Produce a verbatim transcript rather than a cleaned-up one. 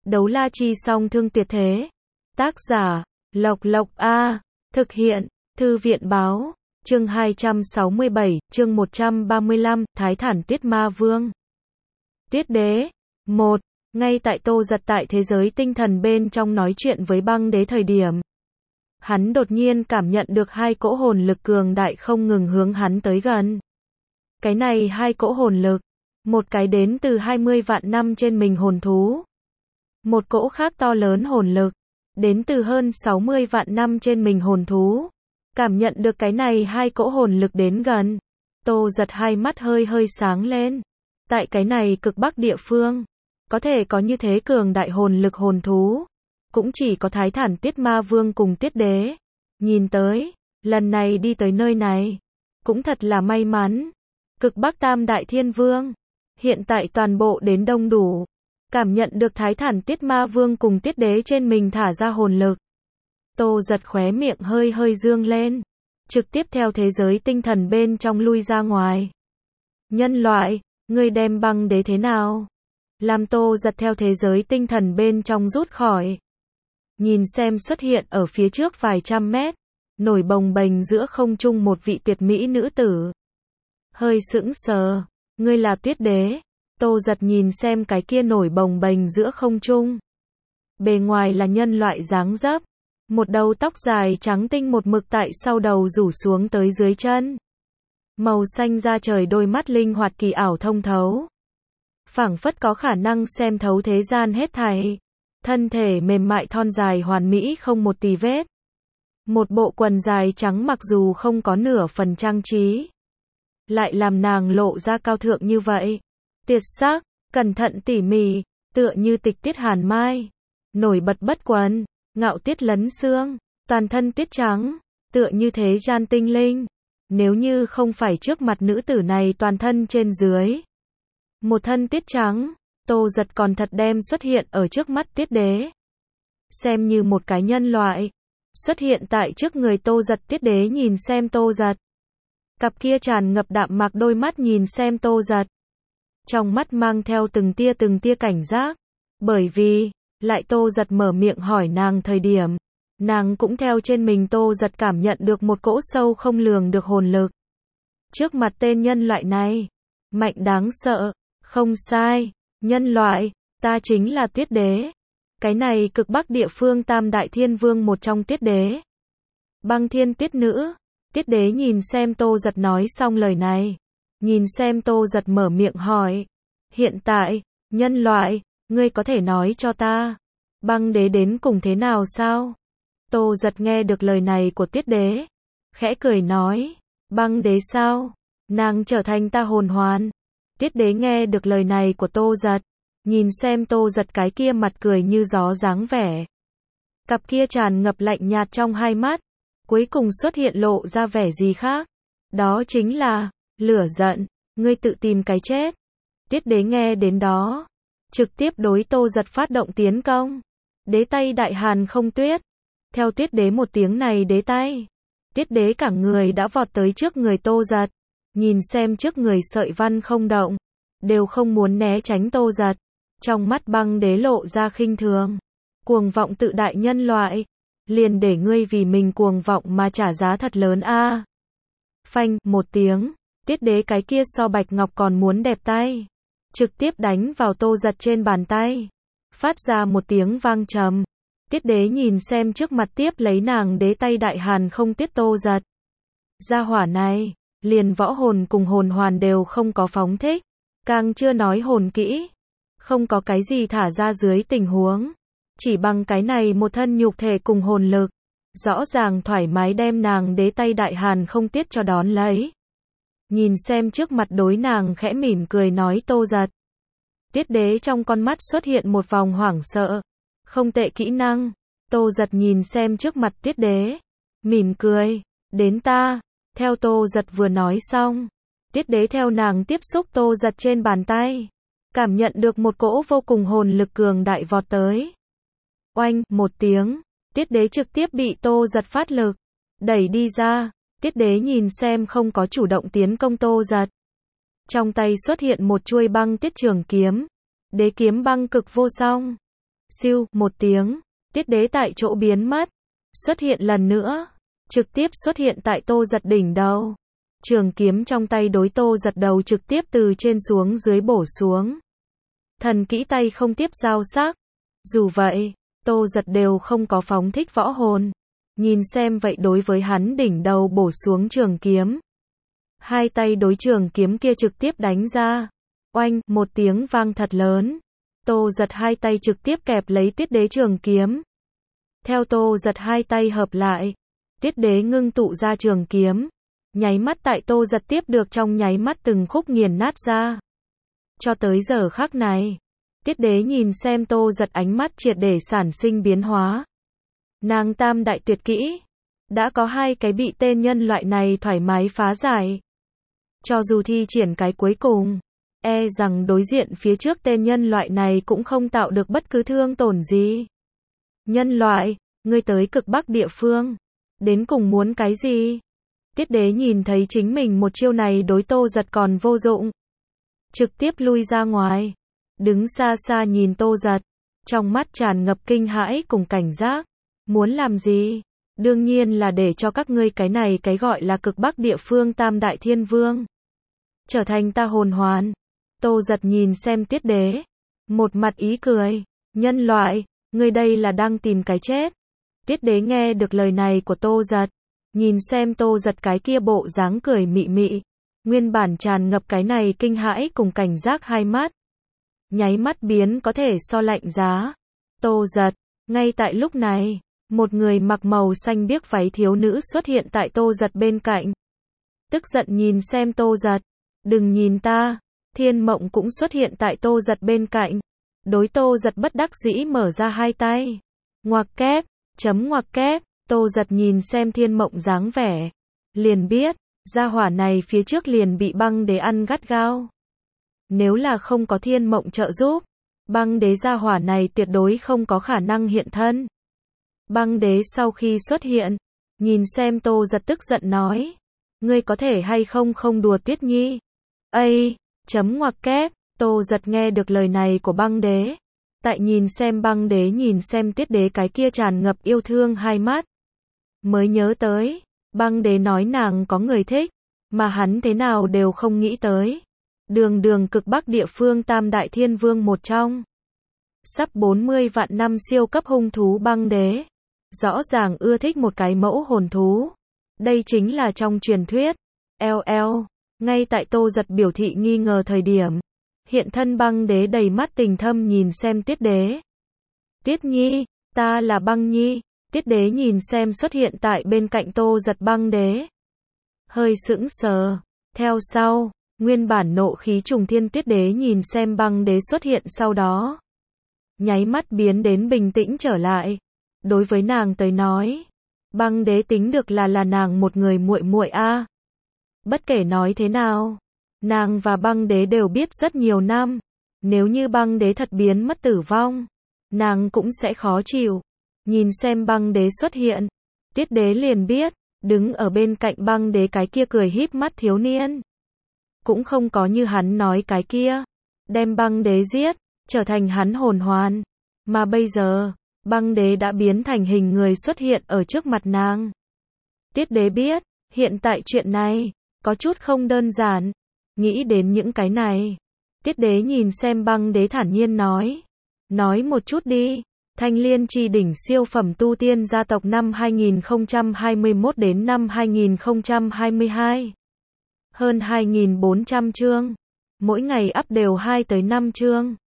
Đấu la chi song thương tuyệt thế. Tác giả, Lộc Lộc A. Thực hiện, Thư viện báo. Chương hai trăm sáu mươi bảy, chương một trăm ba mươi lăm, Thái Thản Tiết Ma Vương. Tiết Đế. một. Ngay tại Tô Giật tại thế giới tinh thần bên trong nói chuyện với Băng Đế thời điểm, hắn đột nhiên cảm nhận được hai cỗ hồn lực cường đại không ngừng hướng hắn tới gần. Cái này hai cỗ hồn lực, một cái đến từ hai mươi vạn năm trên mình hồn thú. Một cỗ khác to lớn hồn lực, đến từ hơn sáu mươi vạn năm trên mình hồn thú. Cảm nhận được cái này hai cỗ hồn lực đến gần, Tô Giật hai mắt hơi hơi sáng lên. Tại cái này cực bắc địa phương, có thể có như thế cường đại hồn lực hồn thú, cũng chỉ có Thái Thản Tiết Ma Vương cùng Tiết Đế. Nhìn tới, lần này đi tới nơi này, cũng thật là may mắn. Cực Bắc Tam Đại Thiên Vương, hiện tại toàn bộ đến đông đủ, cảm nhận được Thái Thản Tiết Ma Vương cùng Tiết Đế trên mình thả ra hồn lực. Tô Giật khóe miệng hơi hơi dương lên, trực tiếp theo thế giới tinh thần bên trong lui ra ngoài. Nhân loại, ngươi đem Băng Đế thế nào? Làm Tô Giật theo thế giới tinh thần bên trong rút khỏi. Nhìn xem xuất hiện ở phía trước vài trăm mét, nổi bồng bềnh giữa không trung một vị tuyệt mỹ nữ tử. Hơi sững sờ, ngươi là Tiết Đế? Tô Giật nhìn xem cái kia nổi bồng bềnh giữa không trung. Bề ngoài là nhân loại dáng dấp, một đầu tóc dài trắng tinh một mực tại sau đầu rủ xuống tới dưới chân. Màu xanh da trời đôi mắt linh hoạt kỳ ảo thông thấu, phảng phất có khả năng xem thấu thế gian hết thảy. Thân thể mềm mại thon dài hoàn mỹ không một tì vết. Một bộ quần dài trắng mặc dù không có nửa phần trang trí, lại làm nàng lộ ra cao thượng như vậy. Tuyệt sắc, cẩn thận tỉ mỉ, tựa như tịch tiết hàn mai. Nổi bật bất quần, ngạo tiết lấn xương, toàn thân tuyết trắng, tựa như thế gian tinh linh. Nếu như không phải trước mặt nữ tử này toàn thân trên dưới một thân tuyết trắng, Tô Giật còn thật đem xuất hiện ở trước mắt Tiết Đế, xem như một cái nhân loại xuất hiện tại trước người Tô Giật. Tiết Đế nhìn xem Tô Giật, cặp kia tràn ngập đạm mạc đôi mắt nhìn xem Tô Giật, trong mắt mang theo từng tia từng tia cảnh giác, bởi vì lại Tô Giật mở miệng hỏi nàng thời điểm, nàng cũng theo trên mình Tô Giật cảm nhận được một cỗ sâu không lường được hồn lực. Trước mặt tên nhân loại này, mạnh đáng sợ. Không sai, nhân loại, ta chính là Tiết Đế. Cái này cực bắc địa phương Tam Đại Thiên Vương một trong Tiết Đế. Băng Thiên Tuyết Nữ. Tiết Đế nhìn xem Tô Giật nói xong lời này, nhìn xem Tô Giật mở miệng hỏi, hiện tại, nhân loại, ngươi có thể nói cho ta, Băng Đế đến cùng thế nào sao? Tô Giật nghe được lời này của Tiết Đế, khẽ cười nói, Băng Đế sao? Nàng trở thành ta hồn hoàn. Tiết Đế nghe được lời này của Tô Giật, nhìn xem Tô Giật cái kia mặt cười như gió dáng vẻ, cặp kia tràn ngập lạnh nhạt trong hai mắt, cuối cùng xuất hiện lộ ra vẻ gì khác, đó chính là lửa giận. Ngươi tự tìm cái chết. Tiết Đế nghe đến đó, trực tiếp đối Tô Giật phát động tiến công. Đế tay Đại Hàn Không Tuyết. Theo Tiết Đế một tiếng này đế tay, Tiết Đế cả người đã vọt tới trước người Tô Giật. Nhìn xem trước người sợi văn không động, đều không muốn né tránh Tô Giật. Trong mắt Băng Đế lộ ra khinh thường. Cuồng vọng tự đại nhân loại, liền để ngươi vì mình cuồng vọng mà trả giá thật lớn a. À. Phanh, một tiếng, Tiết Đế cái kia so bạch ngọc còn muốn đẹp tay, trực tiếp đánh vào Tô Giật trên bàn tay, phát ra một tiếng vang trầm. Tiết Đế nhìn xem trước mặt tiếp lấy nàng đế tay Đại Hàn Không Tuyết Tô Giật. Gia hỏa này, liền võ hồn cùng hồn hoàn đều không có phóng thích, càng chưa nói hồn kỹ, không có cái gì thả ra dưới tình huống, chỉ bằng cái này một thân nhục thể cùng hồn lực, rõ ràng thoải mái đem nàng đế tay Đại Hàn Không Tuyết cho đón lấy. Nhìn xem trước mặt đối nàng khẽ mỉm cười nói Tô Giật, Tiết Đế trong con mắt xuất hiện một vòng hoảng sợ. Không tệ kỹ năng. Tô Giật nhìn xem trước mặt Tiết Đế, mỉm cười, đến ta. Theo Tô Giật vừa nói xong, Tiết Đế theo nàng tiếp xúc Tô Giật trên bàn tay, cảm nhận được một cỗ vô cùng hồn lực cường đại vọt tới. Oanh, một tiếng, Tiết Đế trực tiếp bị Tô Giật phát lực đẩy đi ra. Tiết Đế nhìn xem không có chủ động tiến công Tô Giật, trong tay xuất hiện một chuôi băng tiết trường kiếm, đế kiếm băng cực vô song. Siêu, một tiếng, tiết đế tại chỗ biến mất, xuất hiện lần nữa, trực tiếp xuất hiện tại Tô Giật đỉnh đầu. Trường kiếm trong tay đối Tô Giật đầu trực tiếp từ trên xuống dưới bổ xuống. Thần kỹ tay không tiếp giao sắc. Dù vậy, Tô Giật đều không có phóng thích võ hồn. Nhìn xem vậy đối với hắn đỉnh đầu bổ xuống trường kiếm. Hai tay đối trường kiếm kia trực tiếp đánh ra. Oanh, một tiếng vang thật lớn. Tô Giật hai tay trực tiếp kẹp lấy tiết đế trường kiếm. Theo Tô Giật hai tay hợp lại, tiết đế ngưng tụ ra trường kiếm. Nháy mắt tại Tô Giật tiếp được trong nháy mắt từng khúc nghiền nát ra. Cho tới giờ khắc này, tiết đế nhìn xem Tô Giật ánh mắt triệt để sản sinh biến hóa. Nàng tam đại tuyệt kỹ, đã có hai cái bị tên nhân loại này thoải mái phá giải. Cho dù thi triển cái cuối cùng, e rằng đối diện phía trước tên nhân loại này cũng không tạo được bất cứ thương tổn gì. Nhân loại, ngươi tới cực Bắc địa phương, đến cùng muốn cái gì? Tiết đế nhìn thấy chính mình một chiêu này đối Tô Giật còn vô dụng. Trực tiếp lui ra ngoài, đứng xa xa nhìn Tô Giật, trong mắt tràn ngập kinh hãi cùng cảnh giác. Muốn làm gì? Đương nhiên là để cho các ngươi cái này cái gọi là cực Bắc địa phương tam đại thiên vương trở thành ta hồn hoàn. Tô Giật nhìn xem tiết đế, một mặt ý cười. Nhân loại, ngươi đây là đang tìm cái chết. Tiết đế nghe được lời này của Tô Giật, nhìn xem Tô Giật cái kia bộ dáng cười mị mị, nguyên bản tràn ngập cái này kinh hãi cùng cảnh giác hai mắt. Nháy mắt biến có thể so lạnh giá. Tô Giật, ngay tại lúc này, một người mặc màu xanh biếc váy thiếu nữ xuất hiện tại Tô Giật bên cạnh. Tức giận nhìn xem Tô Giật, đừng nhìn ta. Thiên Mộng cũng xuất hiện tại Tô Giật bên cạnh. Đối Tô Giật bất đắc dĩ mở ra hai tay. Ngoặc kép, chấm ngoặc kép. Tô Giật nhìn xem Thiên Mộng dáng vẻ, liền biết, gia hỏa này phía trước liền bị băng đế ăn gắt gao. Nếu là không có Thiên Mộng trợ giúp, băng đế gia hỏa này tuyệt đối không có khả năng hiện thân. Băng đế sau khi xuất hiện, nhìn xem Tô Giật tức giận nói, ngươi có thể hay không không đùa Tuyết Nhi. Ây, chấm ngoặc kép. Tô Giật nghe được lời này của băng đế, tại nhìn xem băng đế nhìn xem tiết đế cái kia tràn ngập yêu thương hai mắt, mới nhớ tới, băng đế nói nàng có người thích, mà hắn thế nào đều không nghĩ tới. Đường đường cực Bắc địa phương tam đại thiên vương một trong, sắp bốn mươi vạn năm siêu cấp hung thú băng đế, rõ ràng ưa thích một cái mẫu hồn thú. Đây chính là trong truyền thuyết. Eo eo, ngay tại Tô Giật biểu thị nghi ngờ thời điểm, hiện thân băng đế đầy mắt tình thâm nhìn xem tiết đế. Tiết Nhi, ta là băng nhi. Tiết đế nhìn xem xuất hiện tại bên cạnh Tô Giật băng đế, hơi sững sờ. Theo sau, nguyên bản nộ khí trùng thiên tiết đế nhìn xem băng đế xuất hiện sau đó, nháy mắt biến đến bình tĩnh trở lại. Đối với nàng tới nói, băng đế tính được là là nàng một người muội muội a. Bất kể nói thế nào, nàng và băng đế đều biết rất nhiều năm. Nếu như băng đế thật biến mất tử vong, nàng cũng sẽ khó chịu. Nhìn xem băng đế xuất hiện, tiết đế liền biết, đứng ở bên cạnh băng đế cái kia cười híp mắt thiếu niên, cũng không có như hắn nói cái kia, đem băng đế giết, trở thành hắn hồn hoàn. Mà bây giờ, băng đế đã biến thành hình người xuất hiện ở trước mặt nàng. Tiết đế biết, hiện tại chuyện này, có chút không đơn giản. Nghĩ đến những cái này, tiết đế nhìn xem băng đế thản nhiên nói. Nói một chút đi. Thanh Liên Chi đỉnh siêu phẩm tu tiên gia tộc năm hai nghìn không trăm hai mươi mốt đến năm hai nghìn không trăm hai mươi hai. Hơn hai nghìn bốn trăm chương. Mỗi ngày up đều hai tới năm chương.